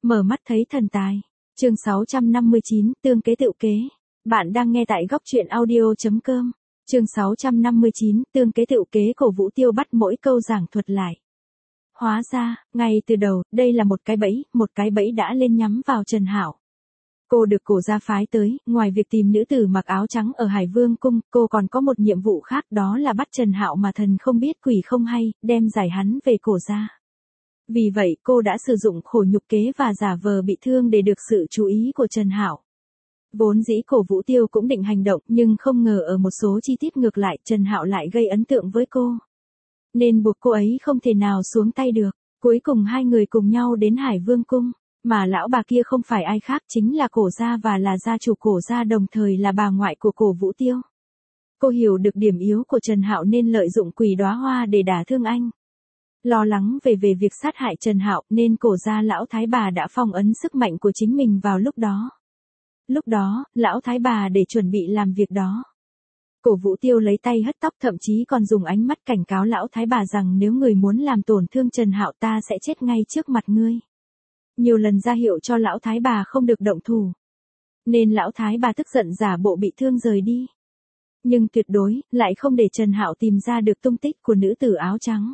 Mở mắt thấy thần tài. Chương 659, tương kế tựu kế. Bạn đang nghe tại góc truyện audio.com. Chương 659, tương kế tựu kế. Cổ Vũ Tiêu bắt mỗi câu giảng thuật lại. Hóa ra, ngay từ đầu, đây là một cái bẫy đã lên nhắm vào Trần Hạo. Cô được Cổ gia phái tới, ngoài việc tìm nữ tử mặc áo trắng ở Hải Vương cung, cô còn có một nhiệm vụ khác, đó là bắt Trần Hạo mà thần không biết quỷ không hay, đem giải hắn về Cổ gia. Vì vậy, cô đã sử dụng khổ nhục kế và giả vờ bị thương để được sự chú ý của Trần Hạo. Vốn dĩ Cổ Vũ Tiêu cũng định hành động, nhưng không ngờ ở một số chi tiết ngược lại, Trần Hạo lại gây ấn tượng với cô. Nên buộc cô ấy không thể nào xuống tay được. Cuối cùng hai người cùng nhau đến Hải Vương cung, mà lão bà kia không phải ai khác, chính là Cổ gia và là gia chủ Cổ gia, đồng thời là bà ngoại của Cổ Vũ Tiêu. Cô hiểu được điểm yếu của Trần Hạo nên lợi dụng Quỷ Đóa Hoa để đả thương anh. Lo lắng về việc sát hại Trần Hạo nên Cổ gia lão thái bà đã phong ấn sức mạnh của chính mình vào lúc đó. Lúc đó, lão thái bà để chuẩn bị làm việc đó. Cổ Vũ Tiêu lấy tay hất tóc, thậm chí còn dùng ánh mắt cảnh cáo lão thái bà rằng nếu người muốn làm tổn thương Trần Hạo ta sẽ chết ngay trước mặt ngươi. Nhiều lần ra hiệu cho lão thái bà không được động thủ. Nên lão thái bà tức giận giả bộ bị thương rời đi. Nhưng tuyệt đối, lại không để Trần Hạo tìm ra được tung tích của nữ tử áo trắng.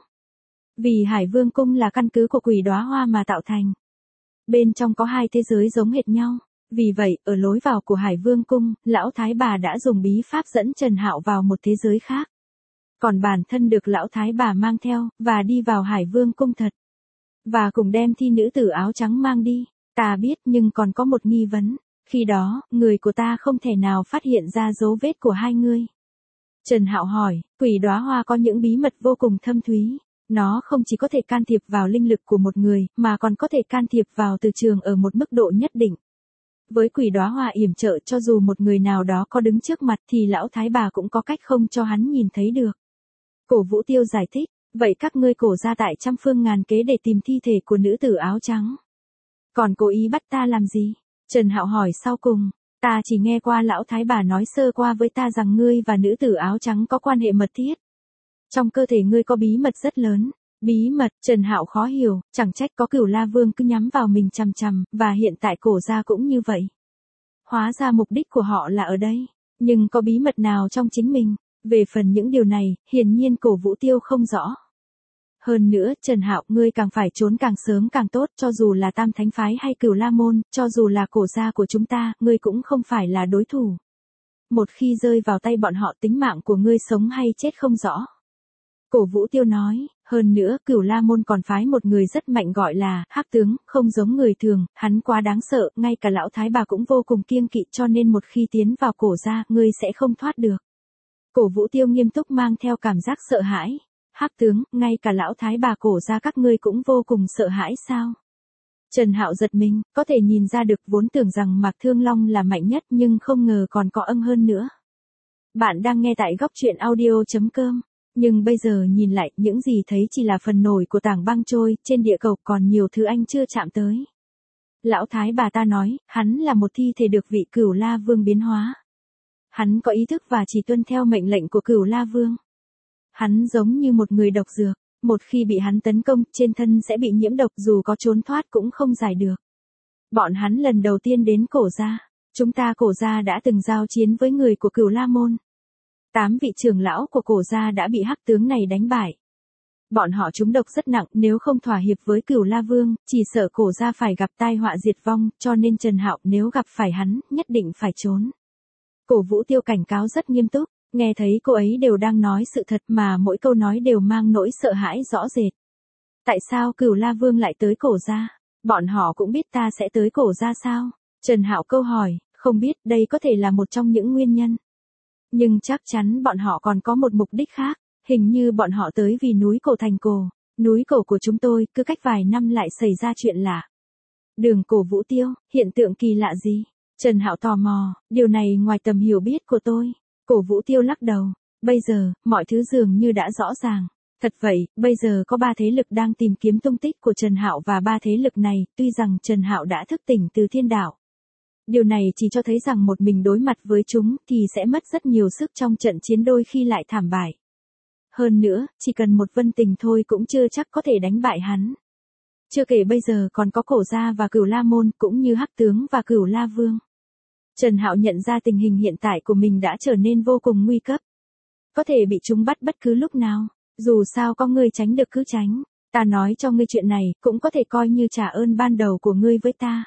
Vì Hải Vương cung là căn cứ của Quỷ Đóa Hoa mà tạo thành. Bên trong có hai thế giới giống hệt nhau. Vì vậy, ở lối vào của Hải Vương cung, lão thái bà đã dùng bí pháp dẫn Trần Hạo vào một thế giới khác. Còn bản thân được lão thái bà mang theo, và đi vào Hải Vương cung thật. Và cùng đem thi nữ tử áo trắng mang đi. Ta biết, nhưng còn có một nghi vấn. Khi đó, người của ta không thể nào phát hiện ra dấu vết của hai ngươi. Trần Hạo hỏi, Quỷ Đóa Hoa có những bí mật vô cùng thâm thúy. Nó không chỉ có thể can thiệp vào linh lực của một người, mà còn có thể can thiệp vào từ trường ở một mức độ nhất định. Với Quỷ Đóa Hoa yểm trợ, cho dù một người nào đó có đứng trước mặt thì lão thái bà cũng có cách không cho hắn nhìn thấy được. Cổ Vũ Tiêu giải thích, vậy các ngươi Cổ gia tại trăm phương ngàn kế để tìm thi thể của nữ tử áo trắng. Còn cố ý bắt ta làm gì? Trần Hạo hỏi sau cùng, ta chỉ nghe qua lão thái bà nói sơ qua với ta rằng ngươi và nữ tử áo trắng có quan hệ mật thiết. Trong cơ thể ngươi có bí mật rất lớn. Bí mật, Trần Hạo khó hiểu, chẳng trách có Cửu La Vương cứ nhắm vào mình chằm chằm, và hiện tại Cổ gia cũng như vậy. Hóa ra mục đích của họ là ở đây, nhưng có bí mật nào trong chính mình? Về phần những điều này, hiển nhiên Cổ Vũ Tiêu không rõ. Hơn nữa, Trần Hạo, ngươi càng phải trốn càng sớm càng tốt, cho dù là Tam Thánh phái hay Cửu La môn, cho dù là Cổ gia của chúng ta, ngươi cũng không phải là đối thủ. Một khi rơi vào tay bọn họ, tính mạng của ngươi sống hay chết không rõ. Cổ Vũ Tiêu nói, hơn nữa, Cửu La môn còn phái một người rất mạnh gọi là Hắc tướng, không giống người thường, hắn quá đáng sợ, ngay cả lão thái bà cũng vô cùng kiêng kỵ, cho nên một khi tiến vào Cổ gia, ngươi sẽ không thoát được. Cổ Vũ Tiêu nghiêm túc mang theo cảm giác sợ hãi. Hắc tướng, ngay cả lão thái bà Cổ gia các ngươi cũng vô cùng sợ hãi sao? Trần Hạo giật mình, có thể nhìn ra được, vốn tưởng rằng Mạc Thương Long là mạnh nhất nhưng không ngờ còn có âm hơn nữa. Bạn đang nghe tại góc truyện audio.com. Nhưng bây giờ nhìn lại, những gì thấy chỉ là phần nổi của tảng băng trôi, trên địa cầu còn nhiều thứ anh chưa chạm tới. Lão thái bà ta nói, hắn là một thi thể được vị Cửu La Vương biến hóa. Hắn có ý thức và chỉ tuân theo mệnh lệnh của Cửu La Vương. Hắn giống như một người độc dược, một khi bị hắn tấn công, trên thân sẽ bị nhiễm độc, dù có trốn thoát cũng không giải được. Bọn hắn lần đầu tiên đến Cổ gia, chúng ta Cổ gia đã từng giao chiến với người của Cửu La môn. 8 vị trưởng lão của Cổ gia đã bị Hắc tướng này đánh bại. Bọn họ trúng độc rất nặng, nếu không thỏa hiệp với Cửu La Vương, chỉ sợ Cổ gia phải gặp tai họa diệt vong, cho nên Trần Hạo nếu gặp phải hắn, nhất định phải trốn. Cổ Vũ Tiêu cảnh cáo rất nghiêm túc, nghe thấy cô ấy đều đang nói sự thật mà mỗi câu nói đều mang nỗi sợ hãi rõ rệt. Tại sao Cửu La Vương lại tới Cổ gia? Bọn họ cũng biết ta sẽ tới Cổ gia sao? Trần Hạo câu hỏi, không biết, đây có thể là một trong những nguyên nhân. Nhưng chắc chắn bọn họ còn có một mục đích khác, hình như bọn họ tới vì núi Cổ thành Cổ. Núi Cổ của chúng tôi, cứ cách vài năm lại xảy ra chuyện lạ. Đường Cổ Vũ Tiêu, hiện tượng kỳ lạ gì? Trần Hạo tò mò, điều này ngoài tầm hiểu biết của tôi. Cổ Vũ Tiêu lắc đầu, bây giờ, mọi thứ dường như đã rõ ràng. Thật vậy, bây giờ có 3 thế lực đang tìm kiếm tung tích của Trần Hạo và 3 thế lực này, tuy rằng Trần Hạo đã thức tỉnh từ thiên đạo. Điều này chỉ cho thấy rằng một mình đối mặt với chúng thì sẽ mất rất nhiều sức trong trận chiến, đôi khi lại thảm bại. Hơn nữa, chỉ cần một Vân Tình thôi cũng chưa chắc có thể đánh bại hắn. Chưa kể bây giờ còn có Cổ gia và Cửu La môn cũng như Hắc tướng và Cửu La vương. Trần Hạo nhận ra tình hình hiện tại của mình đã trở nên vô cùng nguy cấp. Có thể bị chúng bắt bất cứ lúc nào, dù sao có ngươi tránh được cứ tránh. Ta nói cho ngươi chuyện này, cũng có thể coi như trả ơn ban đầu của ngươi với ta.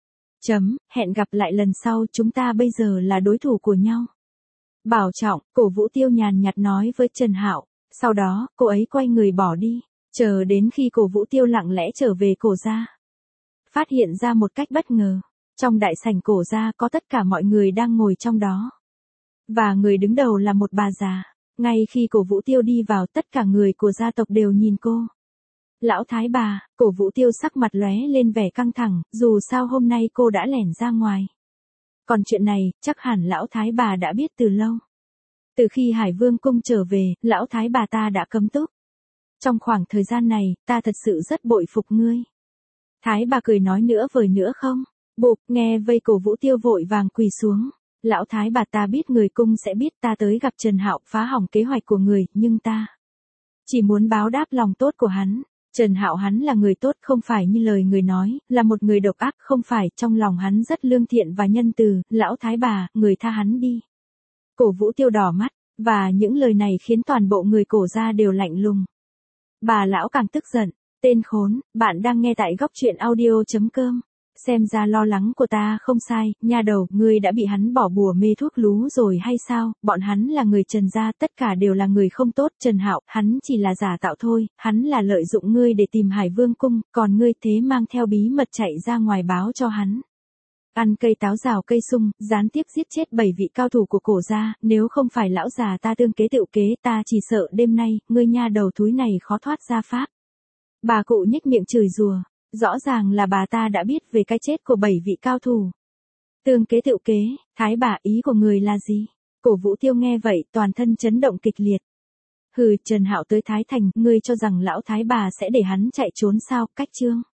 Hẹn gặp lại lần sau, chúng ta bây giờ là đối thủ của nhau. Bảo trọng, Cổ Vũ Tiêu nhàn nhạt nói với Trần Hạo. Sau đó, cô ấy quay người bỏ đi, chờ đến khi Cổ Vũ Tiêu lặng lẽ trở về Cổ gia. Phát hiện ra một cách bất ngờ, trong đại sảnh Cổ gia có tất cả mọi người đang ngồi trong đó. Và người đứng đầu là một bà già. Ngay khi Cổ Vũ Tiêu đi vào, tất cả người của gia tộc đều nhìn cô. Lão thái bà, Cổ Vũ Tiêu sắc mặt lóe lên vẻ căng thẳng, dù sao hôm nay cô đã lẻn ra ngoài. Còn chuyện này, chắc hẳn lão thái bà đã biết từ lâu. Từ khi Hải Vương cung trở về, lão thái bà ta đã cấm túc. Trong khoảng thời gian này, ta thật sự rất bội phục ngươi. Thái bà cười nói nữa vời nữa không? Bụp, nghe vây Cổ Vũ Tiêu vội vàng quỳ xuống. Lão thái bà ta biết người cung sẽ biết ta tới gặp Trần Hạo phá hỏng kế hoạch của người, nhưng ta chỉ muốn báo đáp lòng tốt của hắn. Trần Hạo hắn là người tốt, không phải như lời người nói, là một người độc ác, không phải, trong lòng hắn rất lương thiện và nhân từ. Lão thái bà, người tha hắn đi. Cổ Vũ Tiêu đỏ mắt, và những lời này khiến toàn bộ người Cổ gia đều lạnh lùng. Bà lão càng tức giận. Tên khốn, bạn đang nghe tại góc truyện audio.com. Xem ra lo lắng của ta không sai, nha đầu, ngươi đã bị hắn bỏ bùa mê thuốc lú rồi hay sao? Bọn hắn là người Trần gia, tất cả đều là người không tốt. Trần Hạo, hắn chỉ là giả tạo thôi, hắn là lợi dụng ngươi để tìm Hải Vương cung, còn ngươi thế mang theo bí mật chạy ra ngoài báo cho hắn. Ăn cây táo rào cây sung, gián tiếp giết chết 7 vị cao thủ của Cổ gia, nếu không phải lão già ta tương kế tựu kế, ta chỉ sợ đêm nay, ngươi nha đầu thúi này khó thoát ra pháp. Bà cụ nhếch miệng chửi rủa. Rõ ràng là bà ta đã biết về cái chết của 7 vị cao thủ. Tương kế tựu kế, thái bà, ý của người là gì? Cổ Vũ Tiêu nghe vậy, toàn thân chấn động kịch liệt. Hừ, Trần Hạo tới Thái Thành, ngươi cho rằng lão thái bà sẽ để hắn chạy trốn sao? Cách chương.